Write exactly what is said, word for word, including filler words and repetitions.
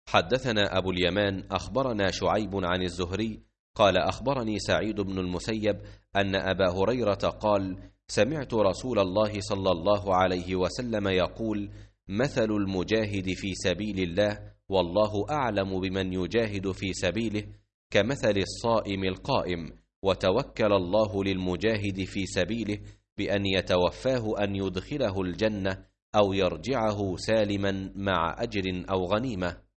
حدثنا أبو اليمان أخبرنا شعيب عن الزهري قال أخبرني سعيد بن المسيب أن أبا هريرة قال سمعت رسول الله صلى الله عليه وسلم يقول مثل المجاهد في سبيل الله والله أعلم بمن يجاهد في سبيله كمثل الصائم القائم وتوكل الله للمجاهد في سبيله بأن يتوفاه أن يدخله الجنة أو يرجعه سالما مع أجر أو غنيمة.